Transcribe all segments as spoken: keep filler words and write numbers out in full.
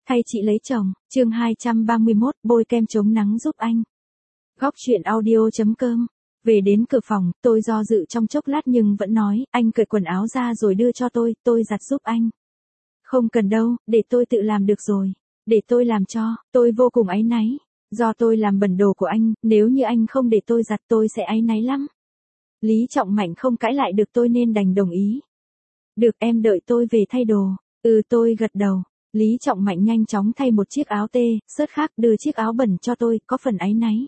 Thay chị lấy chồng, chương hai trăm ba mươi mốt, bôi kem chống nắng giúp anh. Góc chuyện audio chấm com. Về đến cửa phòng, tôi do dự trong chốc lát nhưng vẫn nói, anh cởi quần áo ra rồi đưa cho tôi, tôi giặt giúp anh. Không cần đâu, để tôi tự làm được rồi. Để tôi làm cho, tôi vô cùng áy náy. Do tôi làm bẩn đồ của anh, nếu như anh không để tôi giặt tôi sẽ áy náy lắm. Lý Trọng Mạnh không cãi lại được tôi nên đành đồng ý. Được, em đợi tôi về thay đồ. Ừ, tôi gật đầu. Lý Trọng Mạnh nhanh chóng thay một chiếc áo tê, sớt khác đưa chiếc áo bẩn cho tôi, có phần áy náy.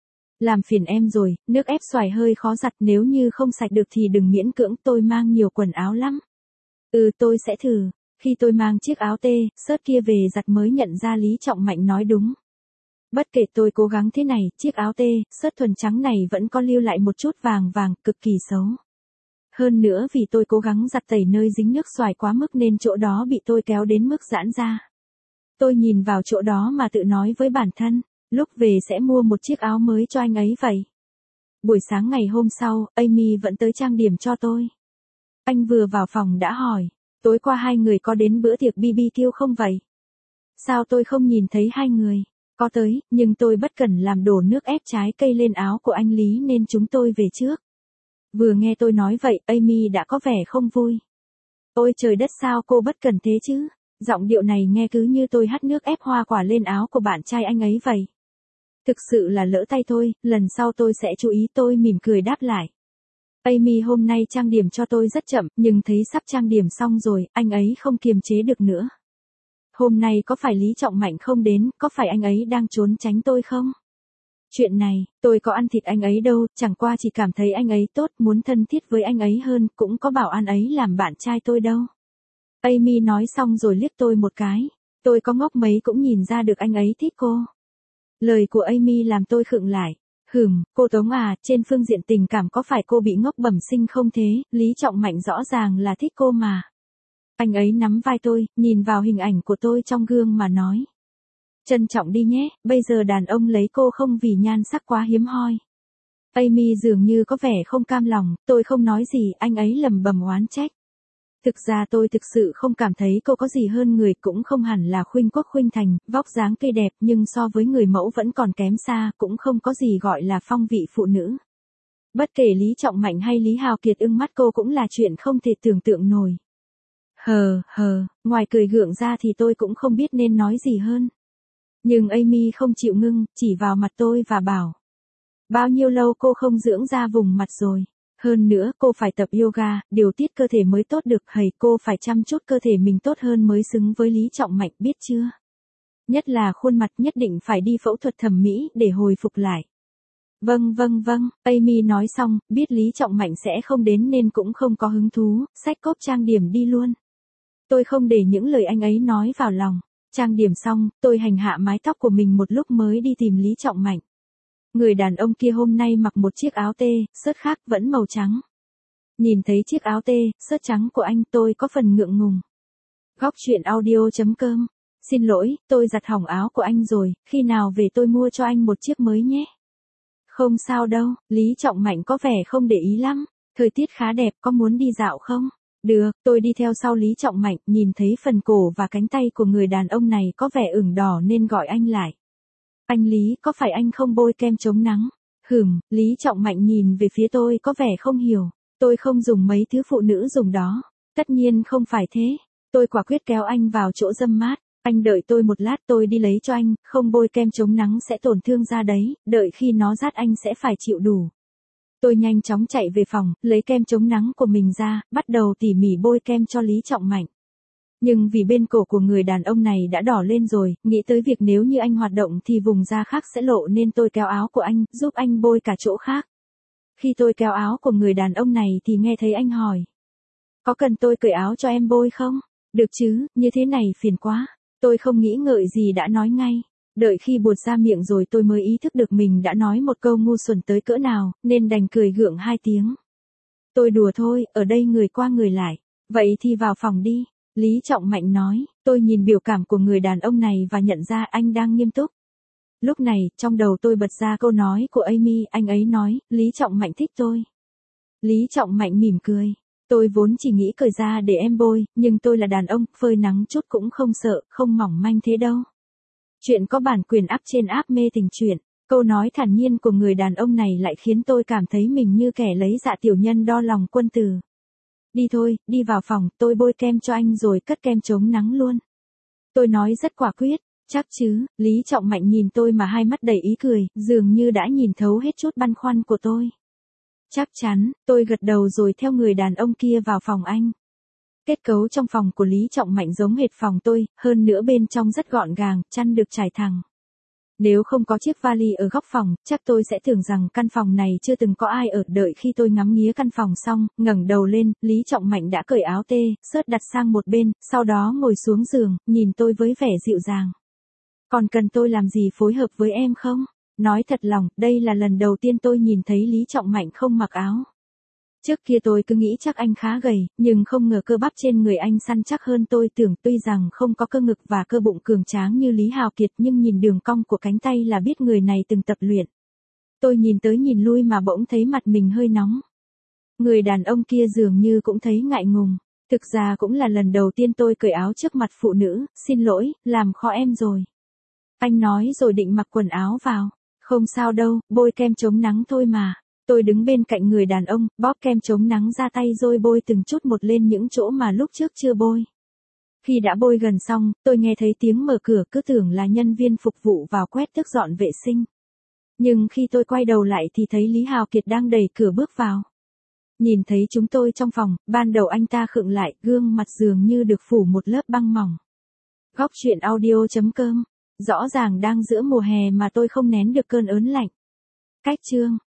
Làm phiền em rồi, nước ép xoài hơi khó giặt, nếu như không sạch được thì đừng miễn cưỡng, tôi mang nhiều quần áo lắm. Ừ, tôi sẽ thử. Khi tôi mang chiếc áo tê, sớt kia về giặt mới nhận ra Lý Trọng Mạnh nói đúng. Bất kể tôi cố gắng thế này, chiếc áo tê, sớt thuần trắng này vẫn có lưu lại một chút vàng vàng, cực kỳ xấu. Hơn nữa vì tôi cố gắng giặt tẩy nơi dính nước xoài quá mức nên chỗ đó bị tôi kéo đến mức giãn ra. Tôi nhìn vào chỗ đó mà tự nói với bản thân, lúc về sẽ mua một chiếc áo mới cho anh ấy vậy. Buổi sáng ngày hôm sau, Amy vẫn tới trang điểm cho tôi. Anh vừa vào phòng đã hỏi, tối qua hai người có đến bữa tiệc bê bê kiu không vậy? Sao tôi không nhìn thấy hai người? Có tới, nhưng tôi bất cẩn làm đổ nước ép trái cây lên áo của anh Lý nên chúng tôi về trước. Vừa nghe tôi nói vậy, Amy đã có vẻ không vui. Ôi trời đất, sao cô bất cẩn thế chứ? Giọng điệu này nghe cứ như tôi hắt nước ép hoa quả lên áo của bạn trai anh ấy vậy. Thực sự là lỡ tay thôi, lần sau tôi sẽ chú ý, tôi mỉm cười đáp lại. Amy hôm nay trang điểm cho tôi rất chậm, nhưng thấy sắp trang điểm xong rồi, anh ấy không kiềm chế được nữa. Hôm nay có phải Lý Trọng Mạnh không đến, có phải anh ấy đang trốn tránh tôi không? Chuyện này, tôi có ăn thịt anh ấy đâu, chẳng qua chỉ cảm thấy anh ấy tốt, muốn thân thiết với anh ấy hơn, cũng có bảo anh ấy làm bạn trai tôi đâu. Amy nói xong rồi liếc tôi một cái, tôi có ngốc mấy cũng nhìn ra được anh ấy thích cô. Lời của Amy làm tôi khựng lại. Hừm, cô Tống à, trên phương diện tình cảm có phải cô bị ngốc bẩm sinh không thế, Lý Trọng Mạnh rõ ràng là thích cô mà. Anh ấy nắm vai tôi, nhìn vào hình ảnh của tôi trong gương mà nói. Trân trọng đi nhé, bây giờ đàn ông lấy cô không vì nhan sắc quá hiếm hoi. Amy dường như có vẻ không cam lòng, tôi không nói gì, anh ấy lầm bầm oán trách. Thực ra tôi thực sự không cảm thấy cô có gì hơn người, cũng không hẳn là khuynh quốc khuynh thành, vóc dáng cây đẹp, nhưng so với người mẫu vẫn còn kém xa, cũng không có gì gọi là phong vị phụ nữ. Bất kể Lý Trọng Mạnh hay Lý Hào Kiệt ưng mắt cô cũng là chuyện không thể tưởng tượng nổi. Hờ, hờ, ngoài cười gượng ra thì tôi cũng không biết nên nói gì hơn. Nhưng Amy không chịu ngưng, chỉ vào mặt tôi và bảo. Bao nhiêu lâu cô không dưỡng da vùng mặt rồi. Hơn nữa, cô phải tập yoga, điều tiết cơ thể mới tốt được, hầy cô phải chăm chút cơ thể mình tốt hơn mới xứng với Lý Trọng Mạnh, biết chưa? Nhất là khuôn mặt, nhất định phải đi phẫu thuật thẩm mỹ để hồi phục lại. Vâng vâng vâng, Amy nói xong, biết Lý Trọng Mạnh sẽ không đến nên cũng không có hứng thú, xách cốp trang điểm đi luôn. Tôi không để những lời anh ấy nói vào lòng. Trang điểm xong, tôi hành hạ mái tóc của mình một lúc mới đi tìm Lý Trọng Mạnh. Người đàn ông kia hôm nay mặc một chiếc áo tê, sớt khác vẫn màu trắng. Nhìn thấy chiếc áo tê, sớt trắng của anh tôi có phần ngượng ngùng. Góc chuyện audio chấm com. Xin lỗi, tôi giặt hỏng áo của anh rồi, khi nào về tôi mua cho anh một chiếc mới nhé. Không sao đâu, Lý Trọng Mạnh có vẻ không để ý lắm. Thời tiết khá đẹp, có muốn đi dạo không? Được, tôi đi theo sau Lý Trọng Mạnh, nhìn thấy phần cổ và cánh tay của người đàn ông này có vẻ ửng đỏ nên gọi anh lại. Anh Lý, có phải anh không bôi kem chống nắng? Hừm, Lý Trọng Mạnh nhìn về phía tôi có vẻ không hiểu. Tôi không dùng mấy thứ phụ nữ dùng đó. Tất nhiên không phải thế. Tôi quả quyết kéo anh vào chỗ râm mát. Anh đợi tôi một lát, tôi đi lấy cho anh, không bôi kem chống nắng sẽ tổn thương da đấy, đợi khi nó rát anh sẽ phải chịu đủ. Tôi nhanh chóng chạy về phòng, lấy kem chống nắng của mình ra, bắt đầu tỉ mỉ bôi kem cho Lý Trọng Mạnh. Nhưng vì bên cổ của người đàn ông này đã đỏ lên rồi, nghĩ tới việc nếu như anh hoạt động thì vùng da khác sẽ lộ nên tôi kéo áo của anh, giúp anh bôi cả chỗ khác. Khi tôi kéo áo của người đàn ông này thì nghe thấy anh hỏi. Có cần tôi cởi áo cho em bôi không? Được chứ, như thế này phiền quá. Tôi không nghĩ ngợi gì đã nói ngay. Đợi khi buột ra miệng rồi tôi mới ý thức được mình đã nói một câu ngu xuẩn tới cỡ nào, nên đành cười gượng hai tiếng. Tôi đùa thôi, ở đây người qua người lại. Vậy thì vào phòng đi. Lý Trọng Mạnh nói, tôi nhìn biểu cảm của người đàn ông này và nhận ra anh đang nghiêm túc. Lúc này, trong đầu tôi bật ra câu nói của Amy, anh ấy nói, Lý Trọng Mạnh thích tôi. Lý Trọng Mạnh mỉm cười. Tôi vốn chỉ nghĩ cởi ra để em bôi, nhưng tôi là đàn ông, phơi nắng chút cũng không sợ, không mỏng manh thế đâu. Chuyện có bản quyền up trên app mê tình truyện. Câu nói thản nhiên của người đàn ông này lại khiến tôi cảm thấy mình như kẻ lấy dạ tiểu nhân đo lòng quân tử. Đi thôi, đi vào phòng, tôi bôi kem cho anh rồi cất kem chống nắng luôn. Tôi nói rất quả quyết. Chắc chứ, Lý Trọng Mạnh nhìn tôi mà hai mắt đầy ý cười, dường như đã nhìn thấu hết chút băn khoăn của tôi. Chắc chắn, tôi gật đầu rồi theo người đàn ông kia vào phòng anh. Kết cấu trong phòng của Lý Trọng Mạnh giống hệt phòng tôi, hơn nữa bên trong rất gọn gàng, chăn được trải thẳng. Nếu không có chiếc vali ở góc phòng, chắc tôi sẽ tưởng rằng căn phòng này chưa từng có ai ở. Đợi khi tôi ngắm nghía căn phòng xong, ngẩng đầu lên, Lý Trọng Mạnh đã cởi áo tê, sớt đặt sang một bên, sau đó ngồi xuống giường, nhìn tôi với vẻ dịu dàng. Còn cần tôi làm gì phối hợp với em không? Nói thật lòng, đây là lần đầu tiên tôi nhìn thấy Lý Trọng Mạnh không mặc áo. Trước kia tôi cứ nghĩ chắc anh khá gầy, nhưng không ngờ cơ bắp trên người anh săn chắc hơn tôi tưởng. Tuy rằng không có cơ ngực và cơ bụng cường tráng như Lý Hào Kiệt, nhưng nhìn đường cong của cánh tay là biết người này từng tập luyện. Tôi nhìn tới nhìn lui mà bỗng thấy mặt mình hơi nóng. Người đàn ông kia dường như cũng thấy ngại ngùng. Thực ra cũng là lần đầu tiên tôi cởi áo trước mặt phụ nữ. Xin lỗi, làm khó em rồi. Anh nói rồi định mặc quần áo vào. Không sao đâu, bôi kem chống nắng thôi mà. Tôi đứng bên cạnh người đàn ông, bóp kem chống nắng ra tay rồi bôi từng chút một lên những chỗ mà lúc trước chưa bôi. Khi đã bôi gần xong, tôi nghe thấy tiếng mở cửa, cứ tưởng là nhân viên phục vụ vào quét tước dọn vệ sinh. Nhưng khi tôi quay đầu lại thì thấy Lý Hào Kiệt đang đẩy cửa bước vào. Nhìn thấy chúng tôi trong phòng, ban đầu anh ta khựng lại, gương mặt dường như được phủ một lớp băng mỏng. Góc truyện audio chấm com. Rõ ràng đang giữa mùa hè mà tôi không nén được cơn ớn lạnh. Cách chương